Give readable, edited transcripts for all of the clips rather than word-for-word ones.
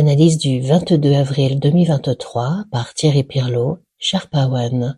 Analyse du 22 avril 2023 par Thierry Pirlot, Sherpa One.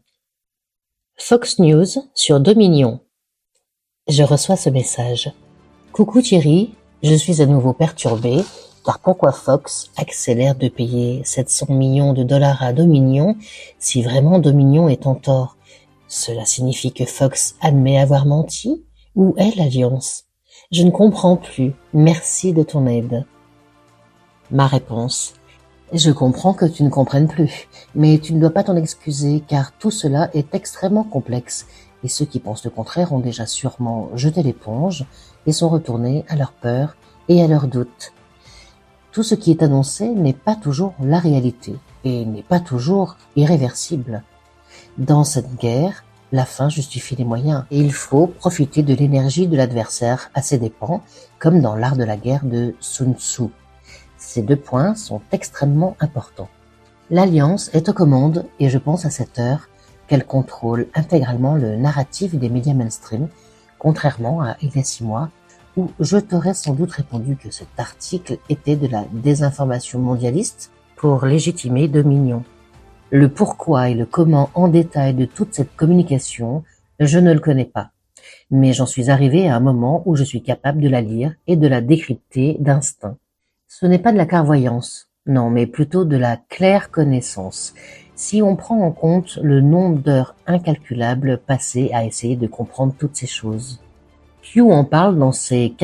Fox News sur Dominion. Je reçois ce message. Coucou Thierry, je suis à nouveau perturbé, car pourquoi Fox accélère de payer 700 millions de dollars à Dominion si vraiment Dominion est en tort? Cela signifie que Fox admet avoir menti? Où est l'alliance? Je ne comprends plus. Merci de ton aide. Ma réponse. Je comprends que tu ne comprennes plus, mais tu ne dois pas t'en excuser car tout cela est extrêmement complexe et ceux qui pensent le contraire ont déjà sûrement jeté l'éponge et sont retournés à leur peur et à leurs doutes. Tout ce qui est annoncé n'est pas toujours la réalité et n'est pas toujours irréversible. Dans cette guerre, la fin justifie les moyens et il faut profiter de l'énergie de l'adversaire à ses dépens, comme dans l'art de la guerre de Sun Tzu. Ces deux points sont extrêmement importants. L'Alliance est aux commandes et je pense à cette heure qu'elle contrôle intégralement le narratif des médias mainstream, contrairement à il y a 6 mois, où je t'aurais sans doute répondu que cet article était de la désinformation mondialiste pour légitimer Dominion. Le pourquoi et le comment en détail de toute cette communication, je ne le connais pas. Mais j'en suis arrivé à un moment où je suis capable de la lire et de la décrypter d'instinct. Ce n'est pas de la clairvoyance, non, mais plutôt de la claire connaissance. Si on prend en compte le nombre d'heures incalculables passées à essayer de comprendre toutes ces choses. Q en parle dans ses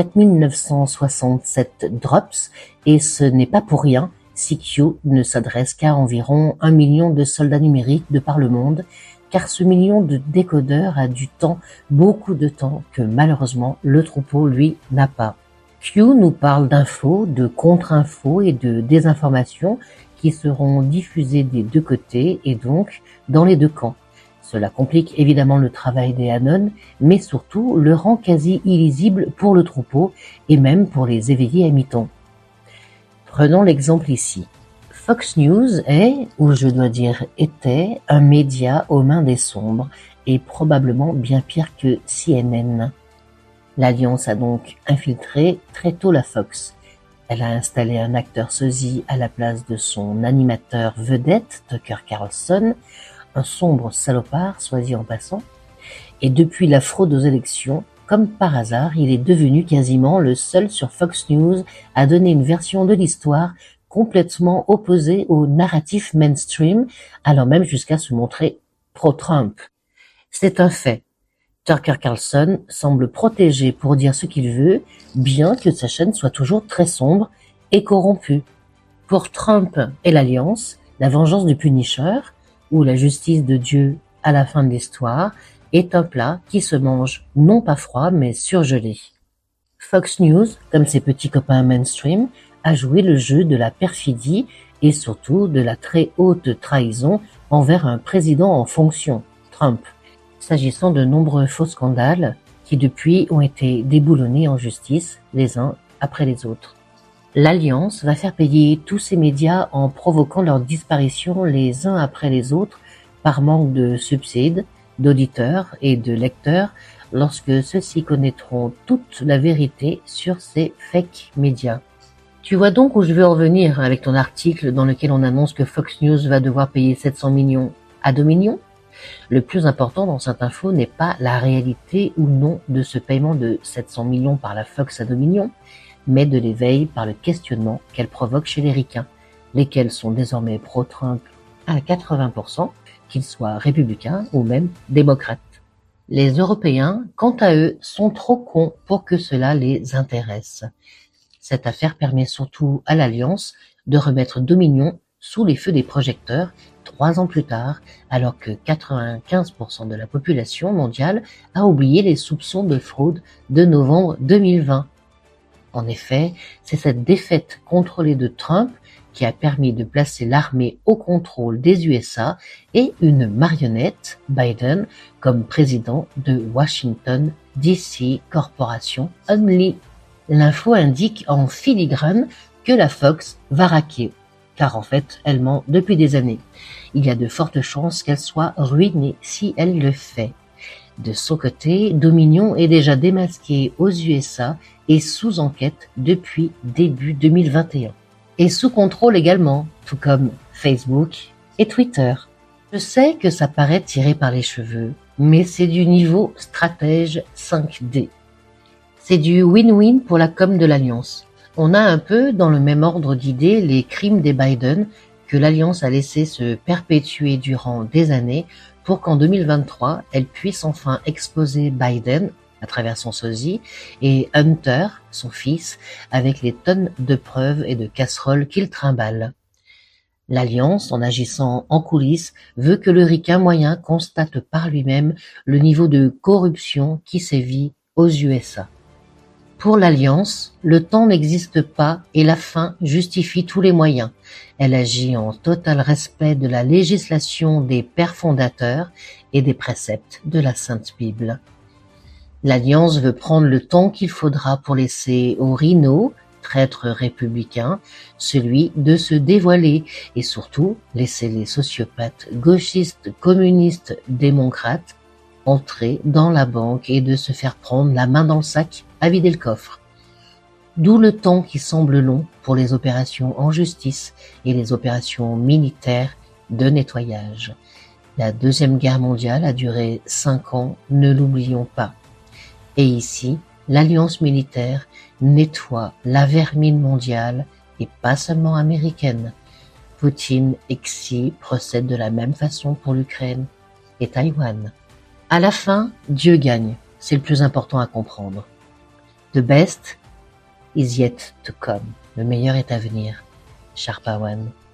4967 drops, et ce n'est pas pour rien si Q ne s'adresse qu'à environ 1 million de soldats numériques de par le monde, car ce million de décodeurs a du temps, beaucoup de temps, que malheureusement le troupeau, lui, n'a pas. Q nous parle d'infos, de contre-infos et de désinformation qui seront diffusées des deux côtés et donc dans les deux camps. Cela complique évidemment le travail des Anon, mais surtout le rend quasi illisible pour le troupeau et même pour les éveillés à mi-temps. Prenons l'exemple ici. Fox News est, ou je dois dire était, un média aux mains des sombres et probablement bien pire que CNN. L'Alliance a donc infiltré très tôt la Fox. Elle a installé un acteur sosie à la place de son animateur vedette, Tucker Carlson, un sombre salopard, soit dit en passant. Et depuis la fraude aux élections, comme par hasard, il est devenu quasiment le seul sur Fox News à donner une version de l'histoire complètement opposée au narratif mainstream, allant même jusqu'à se montrer pro-Trump. C'est un fait. Tucker Carlson semble protégé pour dire ce qu'il veut, bien que sa chaîne soit toujours très sombre et corrompue. Pour Trump et l'Alliance, la vengeance du Punisher, ou la justice de Dieu à la fin de l'histoire, est un plat qui se mange non pas froid mais surgelé. Fox News, comme ses petits copains mainstream, a joué le jeu de la perfidie et surtout de la très haute trahison envers un président en fonction, Trump, s'agissant de nombreux faux scandales qui depuis ont été déboulonnés en justice les uns après les autres. L'Alliance va faire payer tous ces médias en provoquant leur disparition les uns après les autres par manque de subsides, d'auditeurs et de lecteurs lorsque ceux-ci connaîtront toute la vérité sur ces fake médias. Tu vois donc où je veux en venir avec ton article dans lequel on annonce que Fox News va devoir payer 700 millions à Dominion? Le plus important dans cette info n'est pas la réalité ou non de ce paiement de 700 millions par la Fox à Dominion, mais de l'éveil par le questionnement qu'elle provoque chez les ricains, lesquels sont désormais pro-Trump à 80%, qu'ils soient républicains ou même démocrates. Les Européens, quant à eux, sont trop cons pour que cela les intéresse. Cette affaire permet surtout à l'Alliance de remettre Dominion sous les feux des projecteurs 3 ans plus tard, alors que 95% de la population mondiale a oublié les soupçons de fraude de novembre 2020. En effet, c'est cette défaite contrôlée de Trump qui a permis de placer l'armée au contrôle des USA et une marionnette, Biden, comme président de Washington DC Corporation Only. L'info indique en filigrane que la Fox va raquer, car en fait, elle ment depuis des années. Il y a de fortes chances qu'elle soit ruinée si elle le fait. De son côté, Dominion est déjà démasqué aux USA et sous enquête depuis début 2021. et sous contrôle également, tout comme Facebook et Twitter. Je sais que ça paraît tiré par les cheveux, mais c'est du niveau stratège 5D. C'est du win-win pour la com de l'Alliance. On a un peu dans le même ordre d'idées les crimes des Biden que l'Alliance a laissé se perpétuer durant des années pour qu'en 2023, elle puisse enfin exposer Biden à travers son sosie et Hunter, son fils, avec les tonnes de preuves et de casseroles qu'il trimballe. L'Alliance, en agissant en coulisses, veut que le ricain moyen constate par lui-même le niveau de corruption qui sévit aux USA. Pour l'Alliance, le temps n'existe pas et la fin justifie tous les moyens. Elle agit en total respect de la législation des pères fondateurs et des préceptes de la Sainte Bible. L'Alliance veut prendre le temps qu'il faudra pour laisser au rhino, traître républicain, celui de se dévoiler et surtout laisser les sociopathes gauchistes, communistes, démocrates entrer dans la banque et de se faire prendre la main dans le sac à vider le coffre. D'où le temps qui semble long pour les opérations en justice et les opérations militaires de nettoyage. La Deuxième Guerre mondiale a duré 5 ans, ne l'oublions pas. Et ici, l'alliance militaire nettoie la vermine mondiale et pas seulement américaine. Poutine et Xi procèdent de la même façon pour l'Ukraine et Taïwan. À la fin, Dieu gagne, c'est le plus important à comprendre. The best is yet to come. Le meilleur est à venir. Sharpawan.